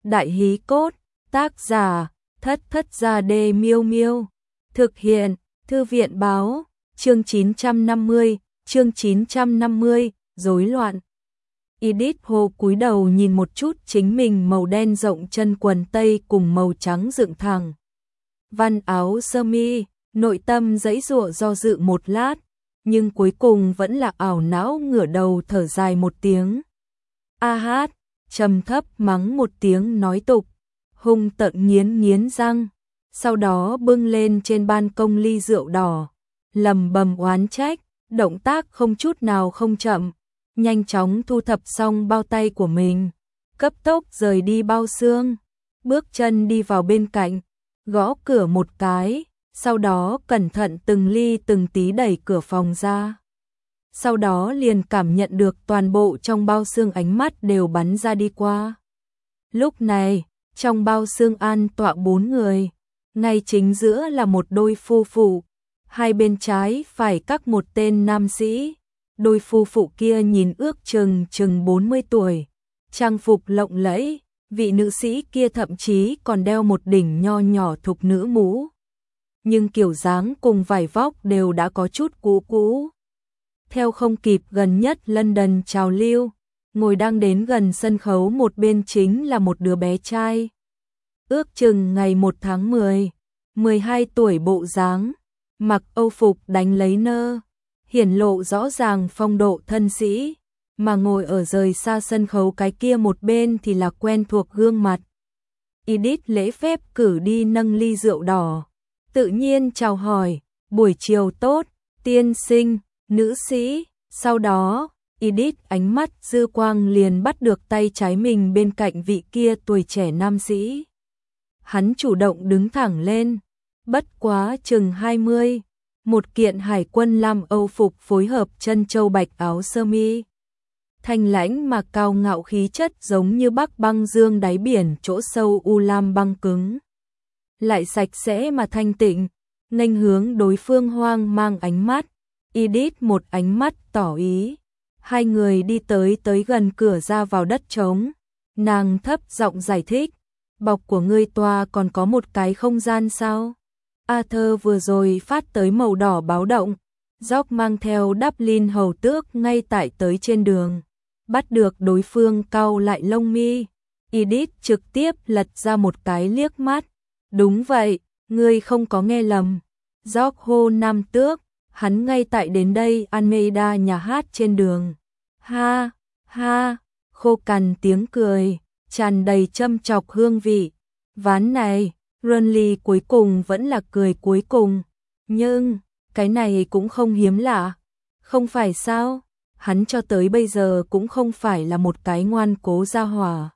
Đại hí cốt, tác giả, Thất Thất Gia Đê Miêu Miêu. Thực hiện, Thư viện báo, chương 950, rối loạn. Edith Hồ cúi đầu nhìn một chút chính mình màu đen rộng chân quần tây cùng màu trắng dựng thẳng. Văn áo sơ mi, nội tâm giãy giụa do dự một lát, nhưng cuối cùng vẫn là ảo não ngửa đầu thở dài một tiếng. A hát, trầm thấp mắng một tiếng nói tục, hung tợn nghiến răng, sau đó bưng lên trên ban công ly rượu đỏ, lầm bầm oán trách, động tác không chút nào không chậm, nhanh chóng thu thập xong bao tay của mình, cấp tốc rời đi bao xương, bước chân đi vào bên cạnh, gõ cửa một cái, sau đó cẩn thận từng ly từng tí đẩy cửa phòng ra. Sau đó liền cảm nhận được toàn bộ trong bao xương ánh mắt đều bắn ra đi qua. Lúc này, trong bao xương an tọa 4 người, ngay chính giữa là một đôi phu phụ, hai bên trái phải các một tên nam sĩ. Đôi phu phụ kia nhìn ước chừng 40 tuổi, trang phục lộng lẫy, vị nữ sĩ kia thậm chí còn đeo một đỉnh nho nhỏ thục nữ mũ. Nhưng kiểu dáng cùng vải vóc đều đã có chút cũ. Theo không kịp gần nhất London trào lưu, ngồi đang đến gần sân khấu một bên chính là một đứa bé trai. Ước chừng ngày 1 tháng 10, 12 tuổi bộ dáng, mặc âu phục đánh lấy nơ, hiển lộ rõ ràng phong độ thân sĩ, mà ngồi ở rời xa sân khấu cái kia một bên thì là quen thuộc gương mặt. Edith lễ phép cử đi nâng ly rượu đỏ, tự nhiên chào hỏi, buổi chiều tốt, tiên sinh, nữ sĩ, sau đó, Edith ánh mắt dư quang liền bắt được tay trái mình bên cạnh vị kia tuổi trẻ nam sĩ. Hắn chủ động đứng thẳng lên, bất quá chừng 20, một kiện hải quân lam âu phục phối hợp chân châu bạch áo sơ mi. Thanh lãnh mà cao ngạo khí chất giống như bắc băng dương đáy biển chỗ sâu u lam băng cứng. Lại sạch sẽ mà thanh tịnh, nghênh hướng đối phương hoang mang ánh mắt. Edith một ánh mắt tỏ ý. Hai người đi tới gần cửa ra vào đất trống. Nàng thấp giọng giải thích. Bọc của ngươi toa còn có một cái không gian sao? Arthur vừa rồi phát tới màu đỏ báo động. George mang theo Dublin hầu tước ngay tại tới trên đường. Bắt được đối phương cau lại lông mi. Edith trực tiếp lật ra một cái liếc mắt. Đúng vậy, ngươi không có nghe lầm. George hô nam tước, hắn ngay tại đến đây Almeida nhà hát trên đường. Ha, ha, khô cằn tiếng cười, tràn đầy châm chọc hương vị. Ván này, Runley cuối cùng vẫn là cười cuối cùng. Nhưng, cái này cũng không hiếm lạ. Không phải sao? Hắn cho tới bây giờ cũng không phải là một cái ngoan cố gia hỏa.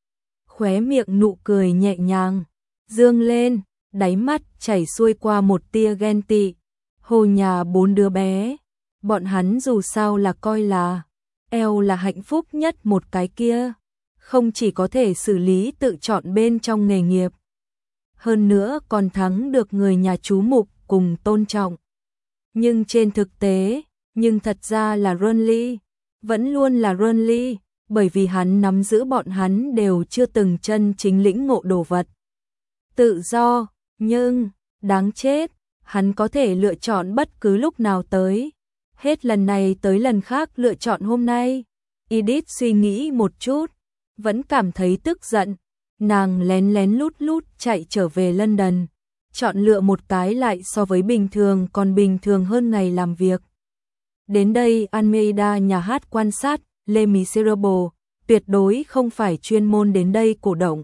Khóe miệng nụ cười nhẹ nhàng, dương lên, đáy mắt chảy xuôi qua một tia ghen tị. Hồ nhà 4 đứa bé, bọn hắn dù sao là coi là eo là hạnh phúc nhất một cái kia, không chỉ có thể xử lý tự chọn bên trong nghề nghiệp, hơn nữa còn thắng được người nhà chú mục cùng tôn trọng. Nhưng trên thực tế, nhưng thật ra là Runley, vẫn luôn là Runley, bởi vì hắn nắm giữ bọn hắn đều chưa từng chân chính lĩnh ngộ đồ vật. Tự do, nhưng, đáng chết, hắn có thể lựa chọn bất cứ lúc nào tới. Hết lần này tới lần khác lựa chọn hôm nay. Edith suy nghĩ một chút, vẫn cảm thấy tức giận. Nàng lén lút chạy trở về London, chọn lựa một cái lại so với bình thường còn bình thường hơn ngày làm việc. Đến đây Almeida nhà hát quan sát Les Miserables, tuyệt đối không phải chuyên môn đến đây cổ động,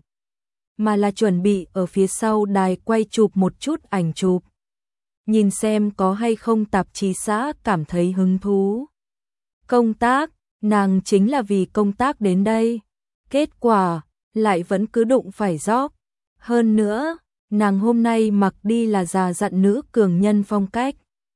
mà là chuẩn bị ở phía sau đài quay chụp một chút ảnh chụp. Nhìn xem có hay không tạp chí xã cảm thấy hứng thú. Công tác, nàng chính là vì công tác đến đây. Kết quả, lại vẫn cứ đụng phải George. Hơn nữa, nàng hôm nay mặc đi là già dặn nữ cường nhân phong cách.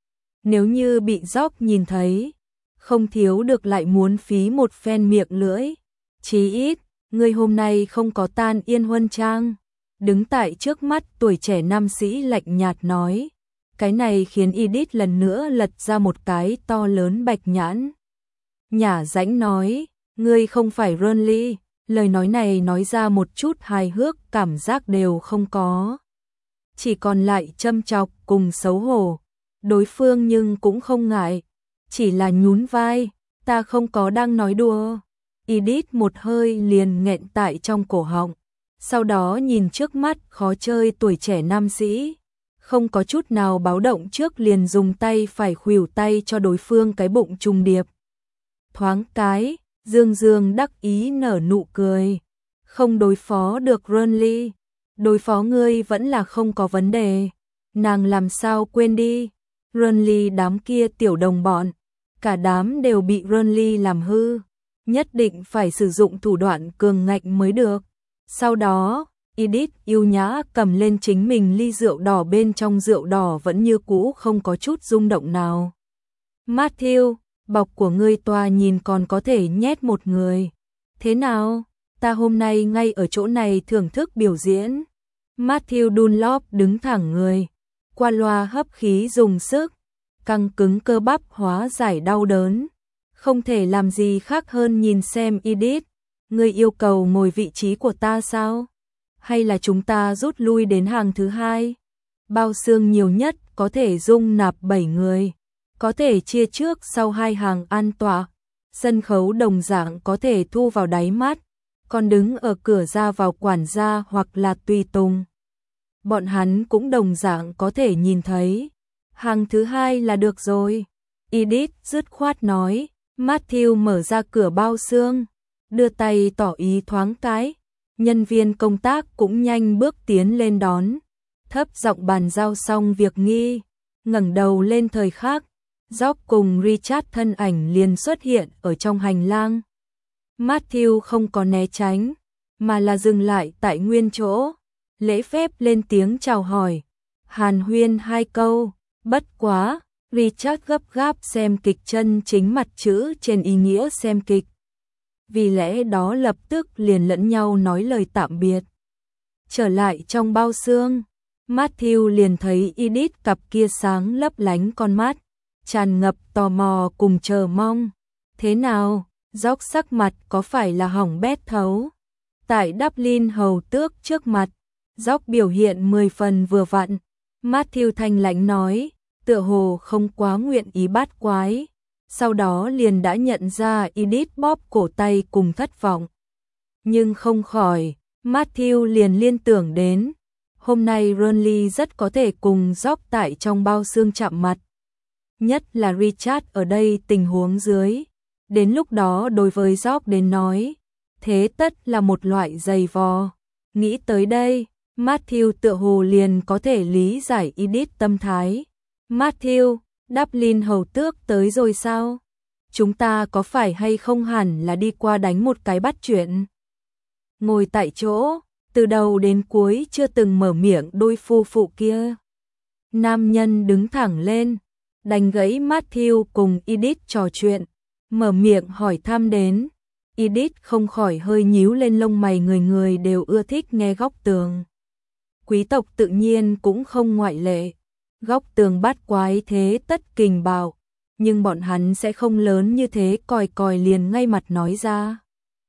Nếu như bị George nhìn thấy, không thiếu được lại muốn phí một phen miệng lưỡi. Chí ít, ngươi hôm nay không có tan yên huân trang. Đứng tại trước mắt tuổi trẻ nam sĩ lạnh nhạt nói. Cái này khiến Edith lần nữa lật ra một cái to lớn bạch nhãn. Nhả rãnh nói, ngươi không phải Runley, Lời nói này nói ra một chút hài hước cảm giác đều không có. Chỉ còn lại châm chọc cùng xấu hổ. Đối phương nhưng cũng không ngại. Chỉ là nhún vai, ta không có đang nói đùa. Edith một hơi liền nghẹn tại trong cổ họng. Sau đó nhìn trước mắt khó chơi tuổi trẻ nam sĩ. Không có chút nào báo động trước liền dùng tay phải khuỷu tay cho đối phương cái bụng trùng điệp. Thoáng cái, Dương Dương đắc ý nở nụ cười. Không đối phó được Renly. Đối phó ngươi vẫn là không có vấn đề. Nàng làm sao quên đi. Renly đám kia tiểu đồng bọn. Cả đám đều bị Renly làm hư. Nhất định phải sử dụng thủ đoạn cường ngạnh mới được. Sau đó, Edith yêu nhã cầm lên chính mình ly rượu đỏ, bên trong rượu đỏ vẫn như cũ không có chút rung động nào. Matthew, bọc của ngươi toa nhìn còn có thể nhét một người. Thế nào? Ta hôm nay ngay ở chỗ này thưởng thức biểu diễn. Matthew Dunlop đứng thẳng người. Qua loa hấp khí dùng sức. Căng cứng cơ bắp hóa giải đau đớn. Không thể làm gì khác hơn nhìn xem Edith. Ngươi yêu cầu ngồi vị trí của ta sao? Hay là chúng ta rút lui đến hàng thứ hai? Bao xương nhiều nhất có thể dung nạp 7 người. Có thể chia trước sau hai hàng an tọa. Sân khấu đồng dạng có thể thu vào đáy mắt. Còn đứng ở cửa ra vào quản gia hoặc là tùy tùng. Bọn hắn cũng đồng dạng có thể nhìn thấy. Hàng thứ hai là được rồi. Edith dứt khoát nói. Matthew mở ra cửa bao xương. Đưa tay tỏ ý thoáng cái. Nhân viên công tác cũng nhanh bước tiến lên đón. Thấp giọng bàn giao xong việc nghi. Ngẩng đầu lên thời khắc. Job cùng Richard thân ảnh liền xuất hiện ở trong hành lang. Matthew không có né tránh, mà là dừng lại tại nguyên chỗ. Lễ phép lên tiếng chào hỏi. Hàn huyên 2 câu. Bất quá, Richard gấp gáp xem kịch chân chính mặt chữ trên ý nghĩa xem kịch. Vì lẽ đó lập tức liền lẫn nhau nói lời tạm biệt. Trở lại trong bao xương, Matthew liền thấy Edith cặp kia sáng lấp lánh con mắt, tràn ngập tò mò cùng chờ mong. Thế nào, Jock sắc mặt có phải là hỏng bét thấu? Tại Dublin hầu tước trước mặt, Jock biểu hiện 10 phần vừa vặn. Matthew thanh lãnh nói, tựa hồ không quá nguyện ý bát quái. Sau đó liền đã nhận ra Edith bóp cổ tay cùng thất vọng. Nhưng không khỏi, Matthew liền liên tưởng đến. Hôm nay Renly rất có thể cùng Jock tại trong bao xương chạm mặt. Nhất là Richard ở đây tình huống dưới. Đến lúc đó đối với Jock đến nói, thế tất là một loại giày vò. Nghĩ tới đây, Matthew tựa hồ liền có thể lý giải Edith tâm thái. Matthew, Dublin hầu tước tới rồi sao? Chúng ta có phải hay không hẳn là đi qua đánh một cái bắt chuyện? Ngồi tại chỗ, từ đầu đến cuối chưa từng mở miệng đôi phu phụ kia. Nam nhân đứng thẳng lên, đánh gãy Matthew cùng Edith trò chuyện, mở miệng hỏi thăm đến. Edith không khỏi hơi nhíu lên lông mày, người người đều ưa thích nghe góc tường. Quý tộc tự nhiên cũng không ngoại lệ. Góc tường bát quái thế tất kình bạo, nhưng bọn hắn sẽ không lớn như thế còi còi liền ngay mặt nói ra.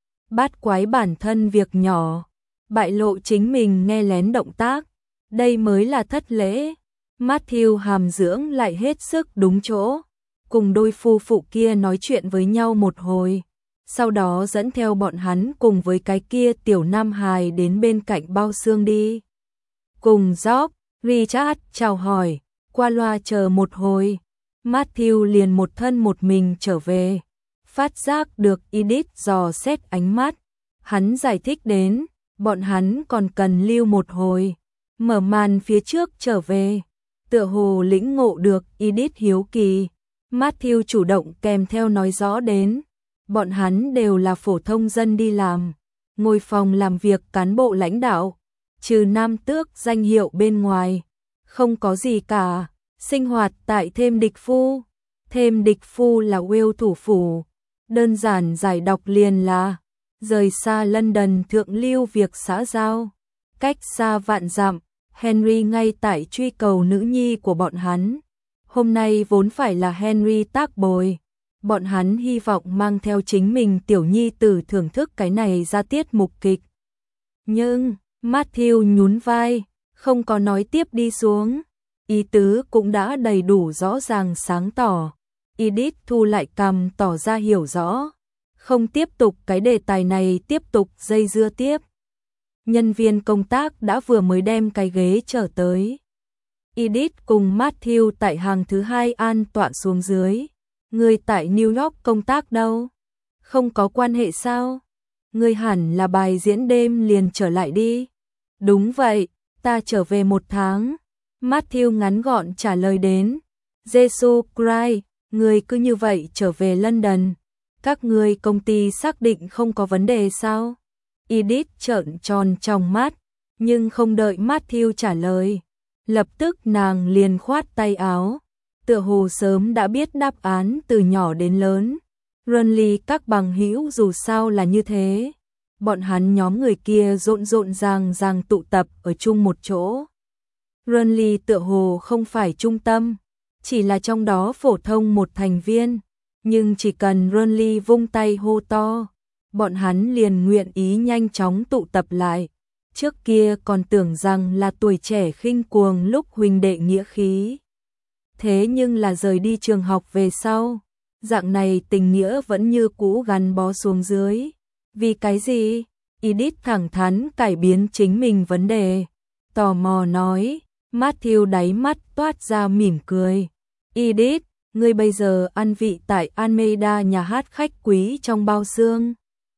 Bát quái bản thân việc nhỏ, bại lộ chính mình nghe lén động tác, đây mới là thất lễ. Matthew hàm dưỡng lại hết sức đúng chỗ, cùng đôi phu phụ kia nói chuyện với nhau một hồi, sau đó dẫn theo bọn hắn cùng với cái kia tiểu nam hài đến bên cạnh bao xương đi. Cùng Job, Richard chào hỏi, qua loa chờ một hồi, Matthew liền một thân một mình trở về. Phát giác được Edith dò xét ánh mắt, hắn giải thích đến, bọn hắn còn cần lưu một hồi, mở màn phía trước trở về. Tựa hồ lĩnh ngộ được Edith hiếu kỳ, Matthew chủ động kèm theo nói rõ đến, bọn hắn đều là phổ thông dân đi làm, ngồi phòng làm việc cán bộ lãnh đạo, trừ nam tước danh hiệu bên ngoài, không có gì cả. Sinh hoạt tại Thêm Địch Phu. Thêm Địch Phu là Wales thủ phủ. Đơn giản giải đọc liền là rời xa London thượng lưu việc xã giao. Cách xa vạn dặm, Henry ngay tại truy cầu nữ nhi của bọn hắn. Hôm nay vốn phải là Henry tác bồi, Bọn hắn hy vọng mang theo chính mình tiểu nhi tử thưởng thức cái này ra tiết mục kịch. Nhưng, Matthew nhún vai, không có nói tiếp đi xuống. Ý tứ cũng đã đầy đủ rõ ràng sáng tỏ. Edith thu lại cằm tỏ ra hiểu rõ. Không tiếp tục cái đề tài này tiếp tục dây dưa tiếp. Nhân viên công tác đã vừa mới đem cái ghế trở tới. Edith cùng Matthew tại hàng thứ 2 an tọa xuống dưới. Người tại New York công tác đâu? Không có quan hệ sao? Người hẳn là bài diễn đêm liền trở lại đi. Đúng vậy, ta trở về 1 tháng. Matthew ngắn gọn trả lời đến. Jesus Christ, người cứ như vậy trở về London. Các người công ty xác định không có vấn đề sao? Edith trợn tròn trong mắt, nhưng không đợi Matthew trả lời. Lập tức nàng liền khoát tay áo. Tựa hồ sớm đã biết đáp án từ nhỏ đến lớn. Runly các bằng hữu dù sao là như thế. Bọn hắn nhóm người kia rộn rộn ràng tụ tập ở chung một chỗ. Runly tựa hồ không phải trung tâm, chỉ là trong đó phổ thông một thành viên. Nhưng chỉ cần Runly vung tay hô to, bọn hắn liền nguyện ý nhanh chóng tụ tập lại. Trước kia còn tưởng rằng là tuổi trẻ khinh cuồng lúc huynh đệ nghĩa khí. Thế nhưng là rời đi trường học về sau, dạng này tình nghĩa vẫn như cũ gắn bó xuống dưới. Vì cái gì? Edith thẳng thắn cải biến chính mình vấn đề. Tò mò nói, Matthew đáy mắt toát ra mỉm cười. Edith, ngươi bây giờ ăn vị tại Almeida nhà hát khách quý trong bao xương.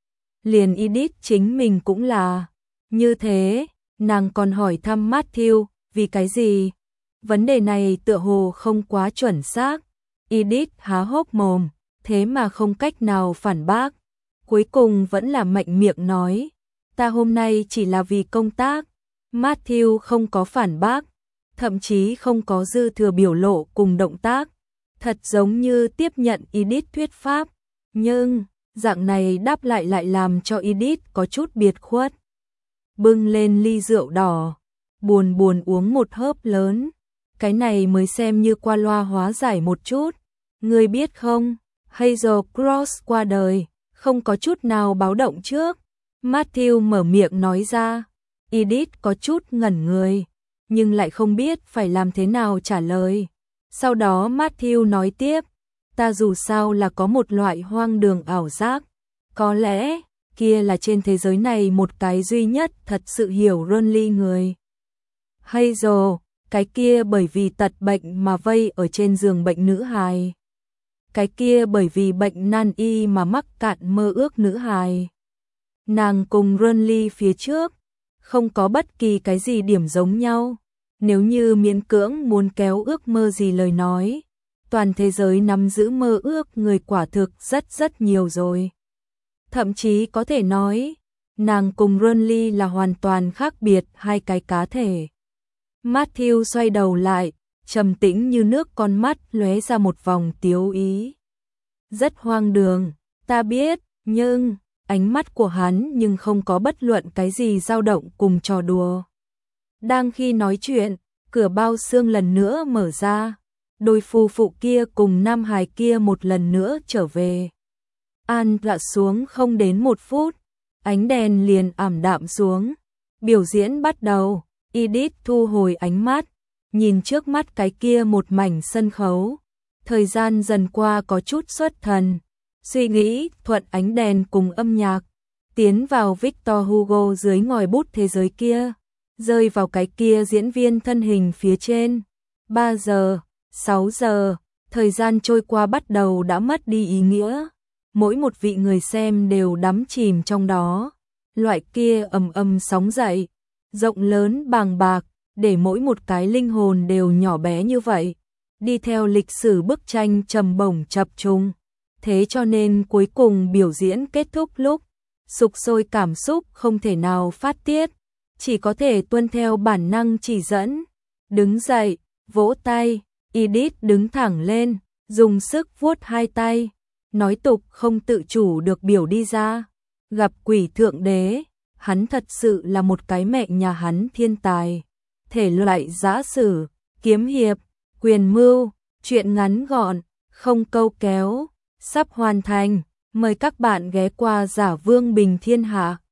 Liền Edith chính mình cũng là. Như thế, nàng còn hỏi thăm Matthew, vì cái gì? Vấn đề này tựa hồ không quá chuẩn xác. Edith há hốc mồm, thế mà không cách nào phản bác. Cuối cùng vẫn là mạnh miệng nói, ta hôm nay chỉ là vì công tác. Matthew không có phản bác, thậm chí không có dư thừa biểu lộ cùng động tác. Thật giống như tiếp nhận Edith thuyết pháp. Nhưng, dạng này đáp lại làm cho Edith có chút biệt khuất. Bưng lên ly rượu đỏ, buồn uống một hớp lớn. Cái này mới xem như qua loa hóa giải một chút. Ngươi biết không, Hazel Cross qua đời, không có chút nào báo động trước. Matthew mở miệng nói ra. Edith có chút ngẩn người, nhưng lại không biết phải làm thế nào trả lời. Sau đó Matthew nói tiếp, ta dù sao là có một loại hoang đường ảo giác. Có lẽ, kia là trên thế giới này một cái duy nhất thật sự hiểu Runly người. Hazel, cái kia bởi vì tật bệnh mà vây ở trên giường bệnh nữ hài. Cái kia bởi vì bệnh nan y mà mắc cạn mơ ước nữ hài. Nàng cùng Runly phía trước, không có bất kỳ cái gì điểm giống nhau. Nếu như miễn cưỡng muốn kéo ước mơ gì lời nói, toàn thế giới nắm giữ mơ ước người quả thực rất nhiều rồi. Thậm chí có thể nói, nàng cùng Runly là hoàn toàn khác biệt hai cái cá thể. Matthew xoay đầu lại, trầm tĩnh như nước, con mắt lóe ra một vòng tiếu ý. Rất hoang đường, ta biết, nhưng ánh mắt của hắn nhưng không có bất luận cái gì dao động cùng trò đùa. Đang khi nói chuyện, cửa bao xương lần nữa mở ra. Đôi phu phụ kia cùng nam hài kia một lần nữa trở về. An lạ xuống không đến 1 phút, ánh đèn liền ảm đạm xuống. Biểu diễn bắt đầu. Edith thu hồi ánh mắt, nhìn trước mắt cái kia một mảnh sân khấu. Thời gian dần qua có chút xuất thần, suy nghĩ thuận ánh đèn cùng âm nhạc, tiến vào Victor Hugo dưới ngòi bút thế giới kia, rơi vào cái kia diễn viên thân hình phía trên. 3 giờ, 6 giờ, thời gian trôi qua bắt đầu đã mất đi ý nghĩa. Mỗi một vị người xem đều đắm chìm trong đó. Loại kia ầm sóng dậy, rộng lớn bàng bạc, để mỗi một cái linh hồn đều nhỏ bé như vậy, đi theo lịch sử bức tranh trầm bổng chập trùng. Thế cho nên cuối cùng biểu diễn kết thúc lúc, sục sôi cảm xúc không thể nào phát tiết, chỉ có thể tuân theo bản năng chỉ dẫn. Đứng dậy, vỗ tay, Edith đứng thẳng lên, dùng sức vuốt hai tay, nói tục không tự chủ được biểu đi ra. Gặp quỷ thượng đế, hắn thật sự là một cái mẹ nhà hắn thiên tài. Thể loại giã sử, kiếm hiệp, quyền mưu, chuyện ngắn gọn, không câu kéo, sắp hoàn thành. Mời các bạn ghé qua Giả Vương Bình Thiên Hạ.